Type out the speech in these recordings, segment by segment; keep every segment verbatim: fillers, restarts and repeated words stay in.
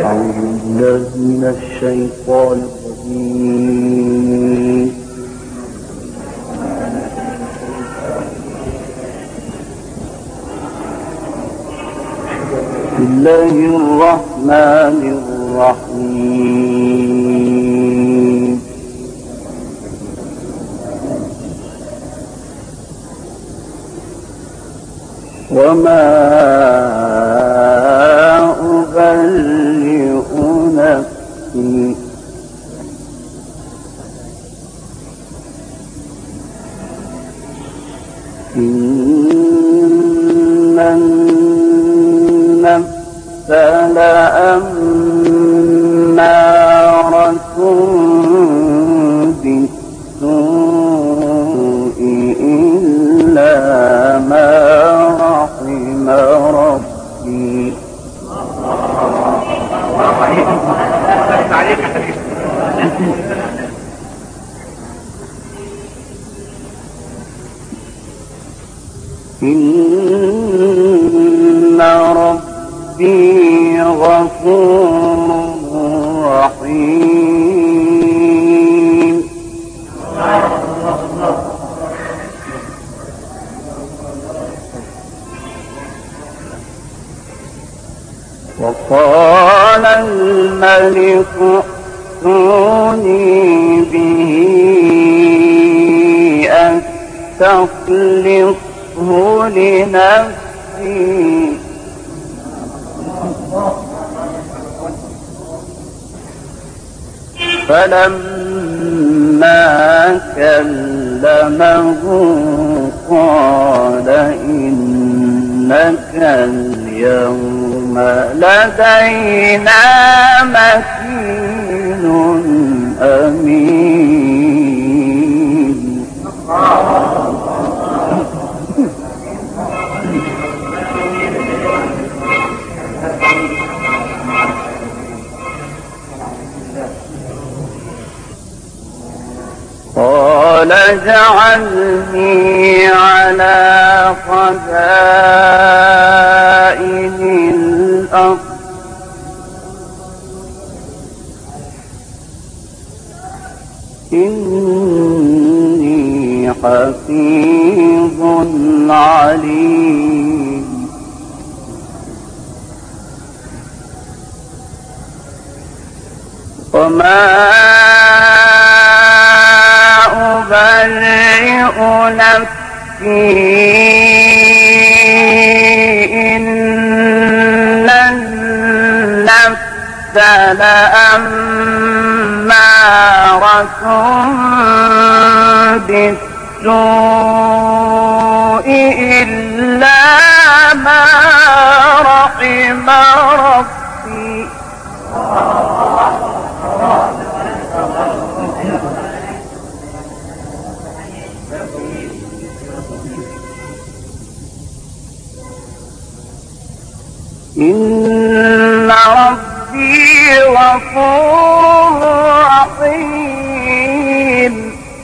أعوذ بالله من الشيطان الرجيم. بسم الله الرحمن الرحيم. وما أبرئ نفسي إن النفس لأمارة بالسوء إلا ما رحم ربي. إن ربي غفور رحيم. وقال الملك ائتوني به أستخلصه لنفسي. فلما كلمه قال إنك اليوم لدينا مكين أمين. قال اجعلني على خزائن الأرض إني حفيظ عليم. وما أبرئ نفسي إن النفس لأمارة بالسوء إلا ما رحم ربي. إن ربي غفور رحيم.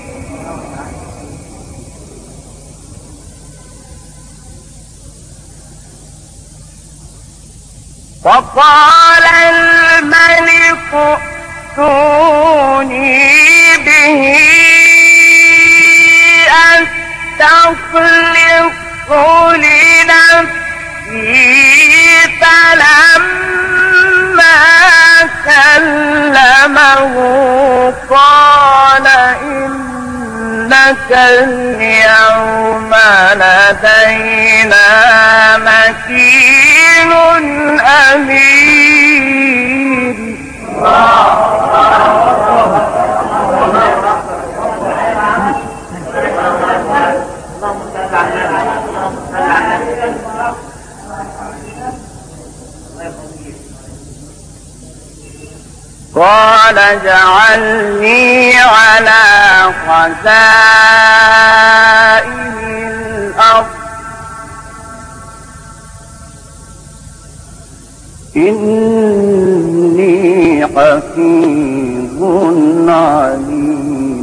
وقال الملك ائتوني به أستخلصه لنفسي. فلما كلمه قال إنك اليوم لدينا مكين أمين. قال اجعلني على خزائن الأرض إني حفيظ عليم.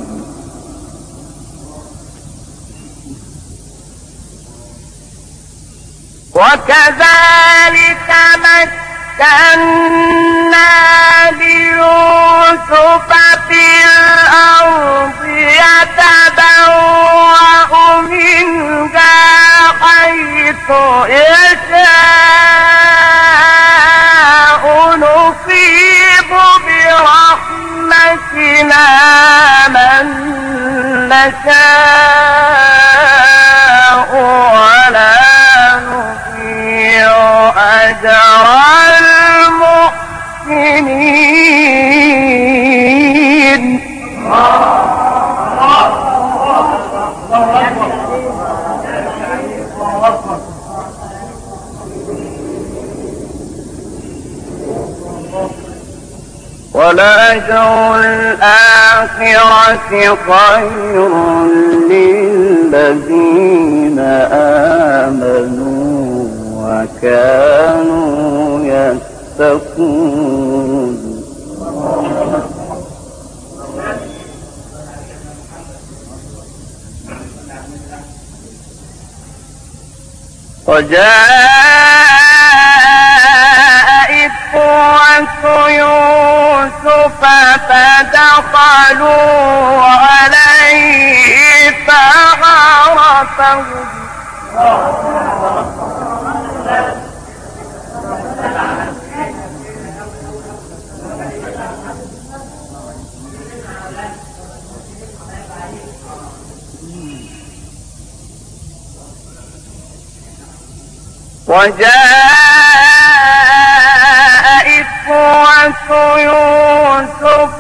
وكذلك مكنا ليوسف في الأرض يتبوأ منها حيث يشاء نصيب برحمتنا من نشاء ولا نضيع أجر المحسنين. ولأجر الآخرة خير للذين آمنوا وكانوا يتقون. وجاء إخوة يوسف فدخلوا عليه فعرفهم وجاء إخوة يوسف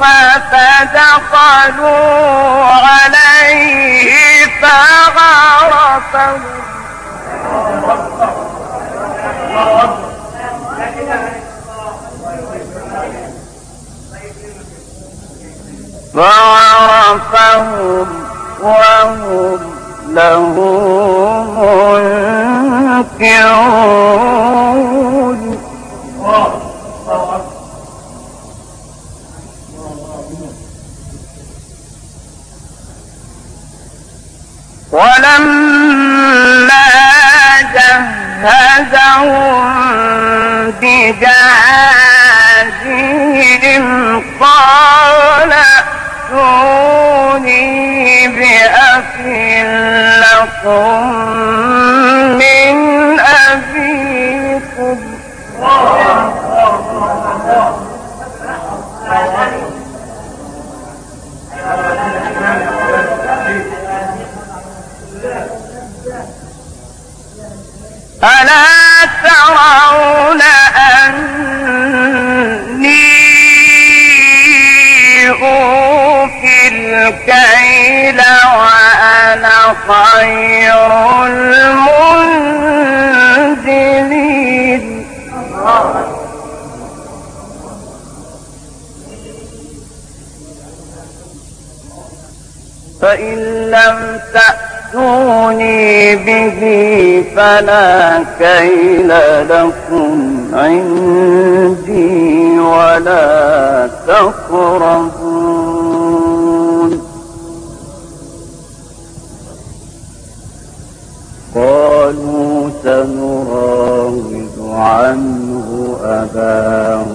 فدخلوا عليه فعرفهم فعرفهم وهم له منكرون. ولما جهزهم بجهازهم قال ائتوني بأخ لكم من أبيكم. ألا ترون أني أوفي الكيل وأنا خير المنزلين. فإن لم تأتوني به فلا كيل لكم عندي ولا تقربون. قالوا سنراود عنه أباه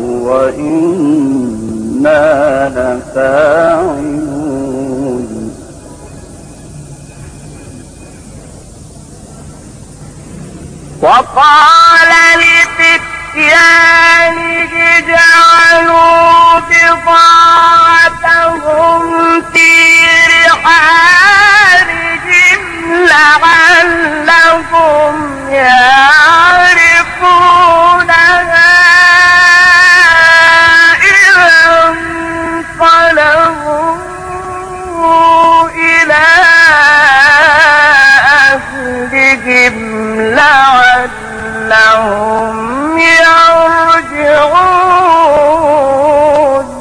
وإنا لفاعلون. وقال لفتيانه اجعلوا بضاعتهم في رحالهم لعلهم يعرفونها إذا انقلبوا إلى أهلهم لعلهم يرجعون.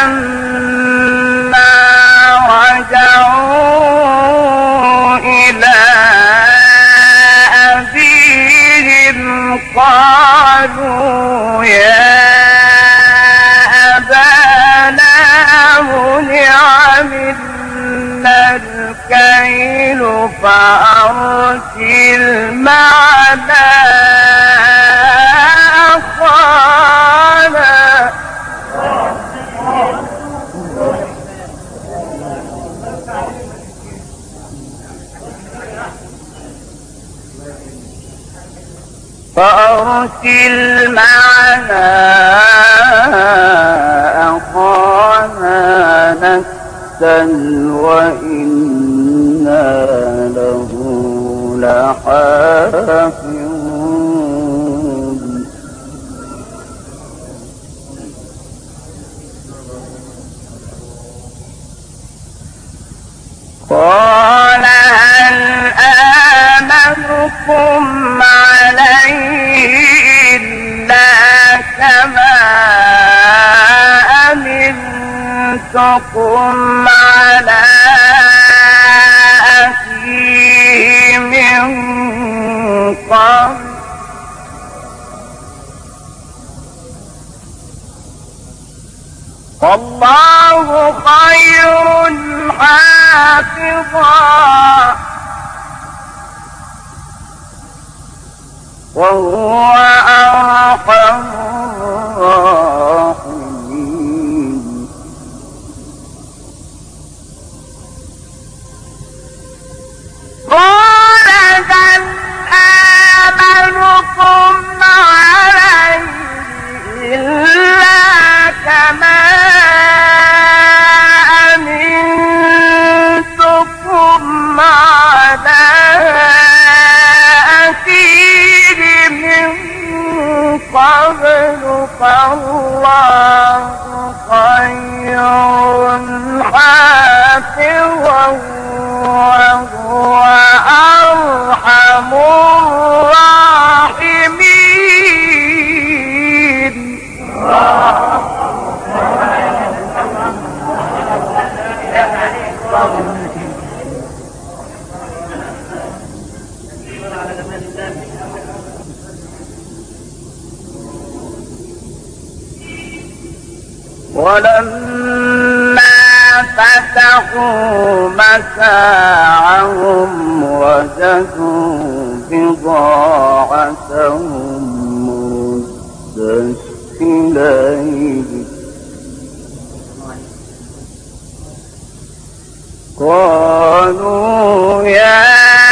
فلما رجعوا إلى فأرسل معنا أخانا فأرسل معنا أخانا نكتل وإنا له لحافظون قال هل آمنكم عليه إلا كما أمنتكم على أخيه من قبل والله خير حافظا وهو أرحم الراحمين قال هل آمنكم عليه إلا كما أمنتكم على أخيه من قبل فالله خير حافظا وهو أرحم الراحمين ولما فتحوا متاعهم وجدوا بضاعتهم ردت إليهم قالوا يا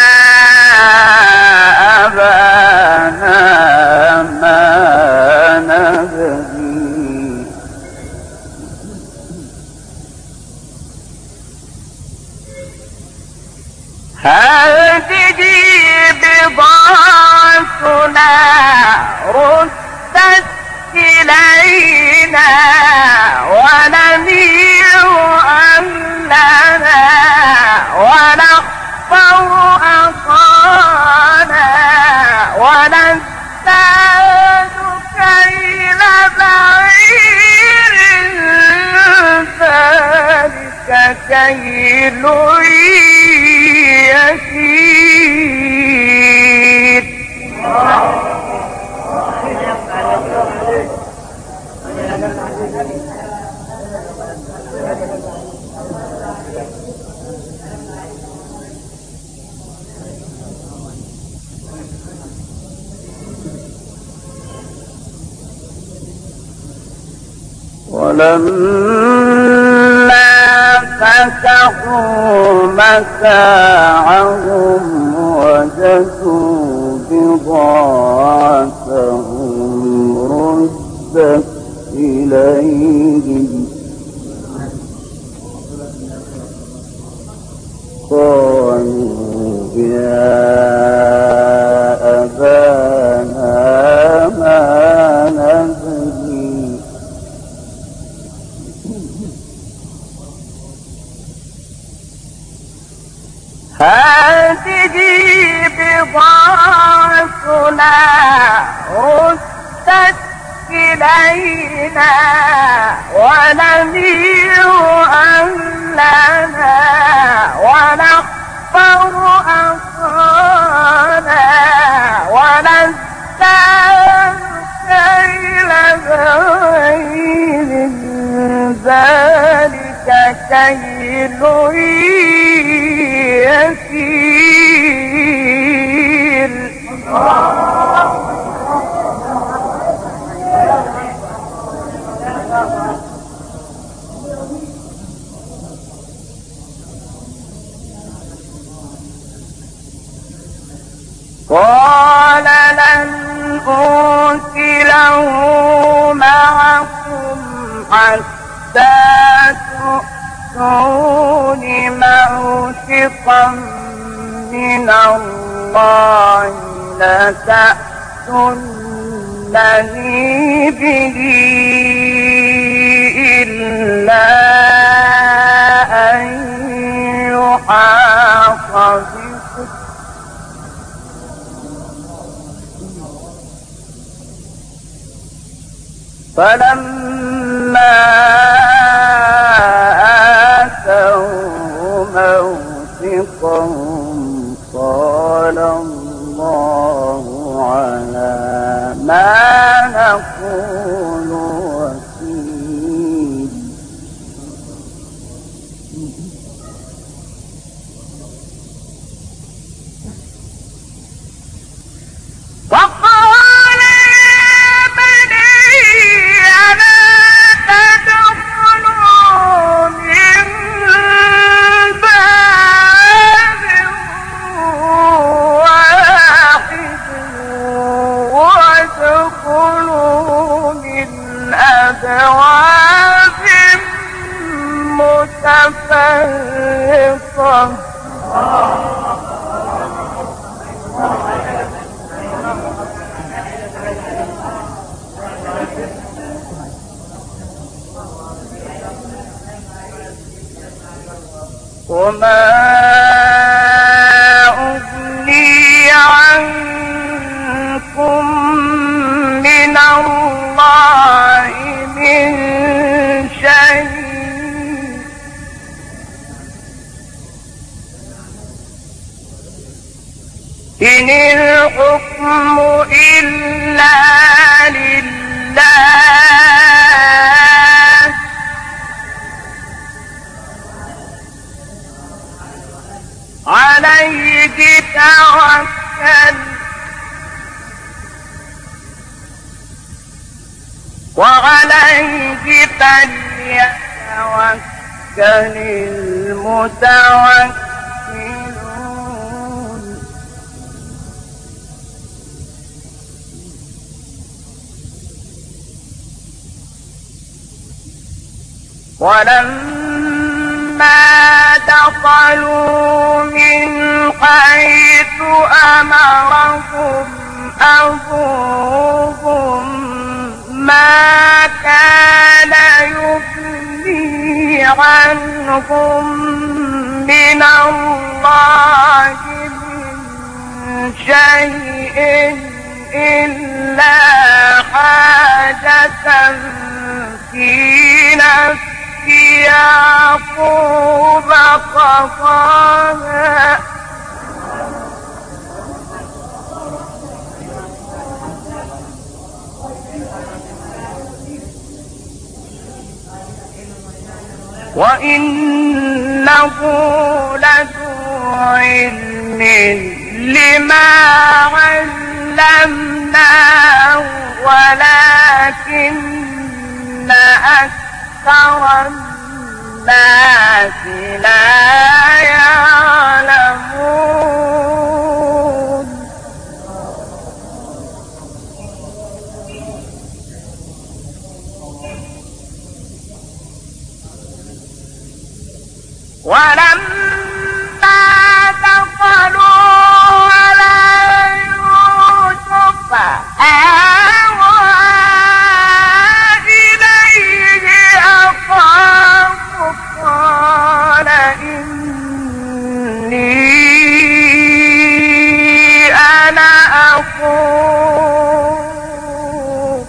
أبانا ما نبغي هذه بضاعتنا ردت إلينا ونمير أهلنا ونحفظ أخانا ونزداد كيل بعير ذلك كيل يسير ولما فتحوا متاعهم وجدوا بضاعتهم ردت إليهم قالوا يا أبانا ما نبغي هذه بضاعتنا ردت إلينا ونمير أهلنا ونحفظ أخانا ونزداد كيل بعير ذلك كيل يسير أرسله معكم حتى تؤتون موثقا من الله لتأتونني به إلا أن يحاط بكم فلما آتوا موثقهم قال الله على ما نقول وكيل. وقال يا بني ألا تدخلوا من باب واحد وادخلوا من أبواب متفرقة وما أغني عنكم من الله من شيء إن الحكم إلا لله عليه توكل وعليه فليتوكل المتوكلون. ولما دخلوا من حيث أمرهم أبوهم ما كان يغني عنهم من الله من شيء إلا حاجة في نفس يعقوب قضاها وإنه لذو علم لما علمناه ولكن أكثر الناس لا يعلمون. ولما دخلوا على يوسف آوى إليه أخاه قال إني أنا أخوك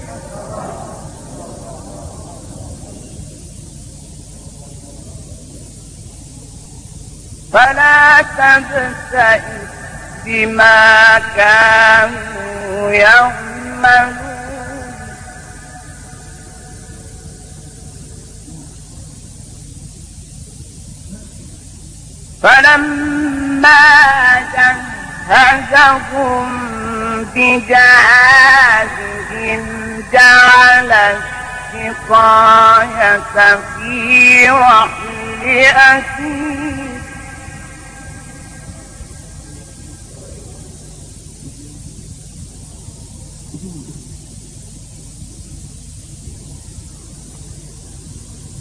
فلا تبتئس بما كانوا يعملون. فلما جهزهم بجهازهم جعل السقاية في رحل أخيه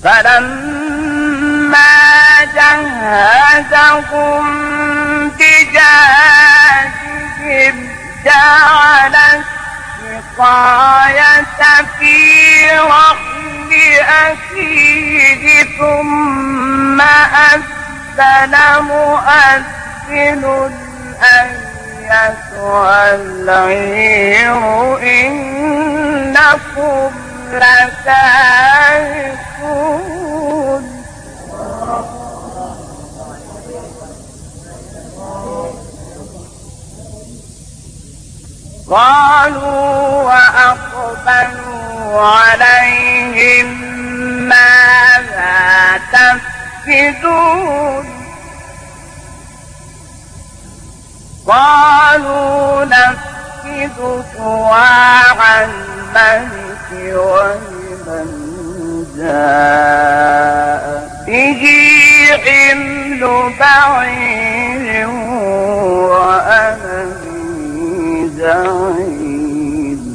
فلما جهزهم بجهازهم جعل السقاية في رحل أخيه ثم أذن مؤذن أيتها العير إنكم لسارقون قالوا وأقبلوا عليهم ماذا تفقدون قالوا نفقد صواع الملك ولمن جاء به حمل بعير وأنا زعيم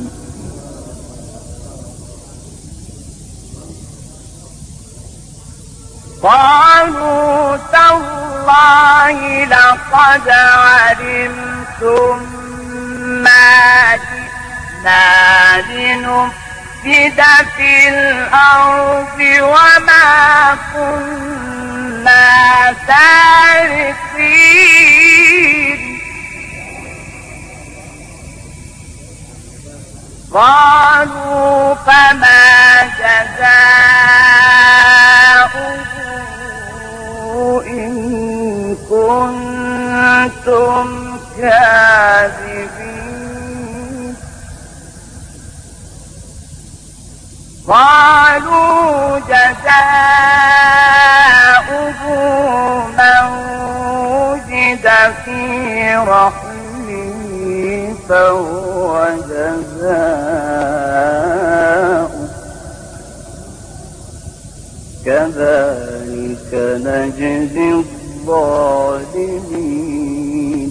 قالوا تالله لقد علمتم ما جئنا لنفسد في الأرض وما كنا سارقين قالوا فما جزاؤه إن كنتم كاذبين قالوا جزاؤه من وجد في رحمه فهو جزاؤه كذلك نجزي الظالمين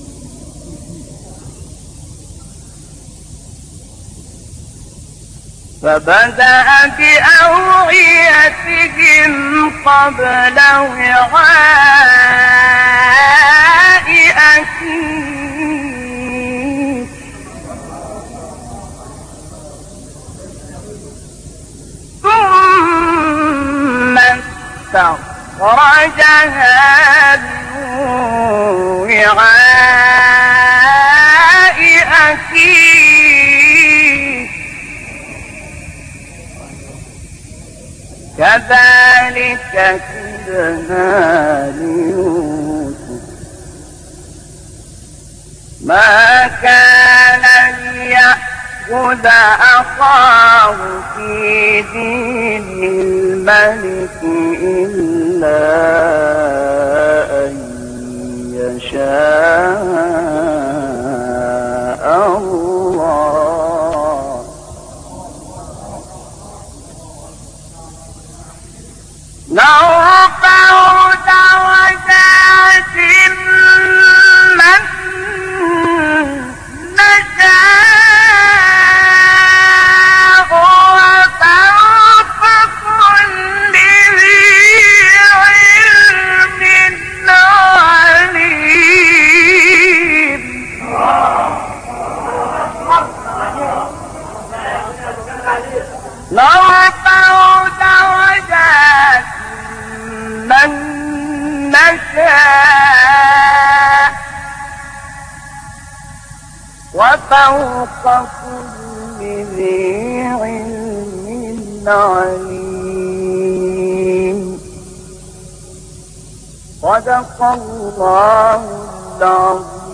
فبدأ بأوعيتهم قبل وعاء أخيه ثم استخرجها من وعاء أخيه كذلك كدنا ليوسف ما كان ليأخذ أخاه في دين الملك إلا أن يشاء الله نرفع درجات من نشاء وفوق كل ذي علم عليم نرفع درجات من نشاء وفوق كل ذي علم عليم صدق الله العظيم.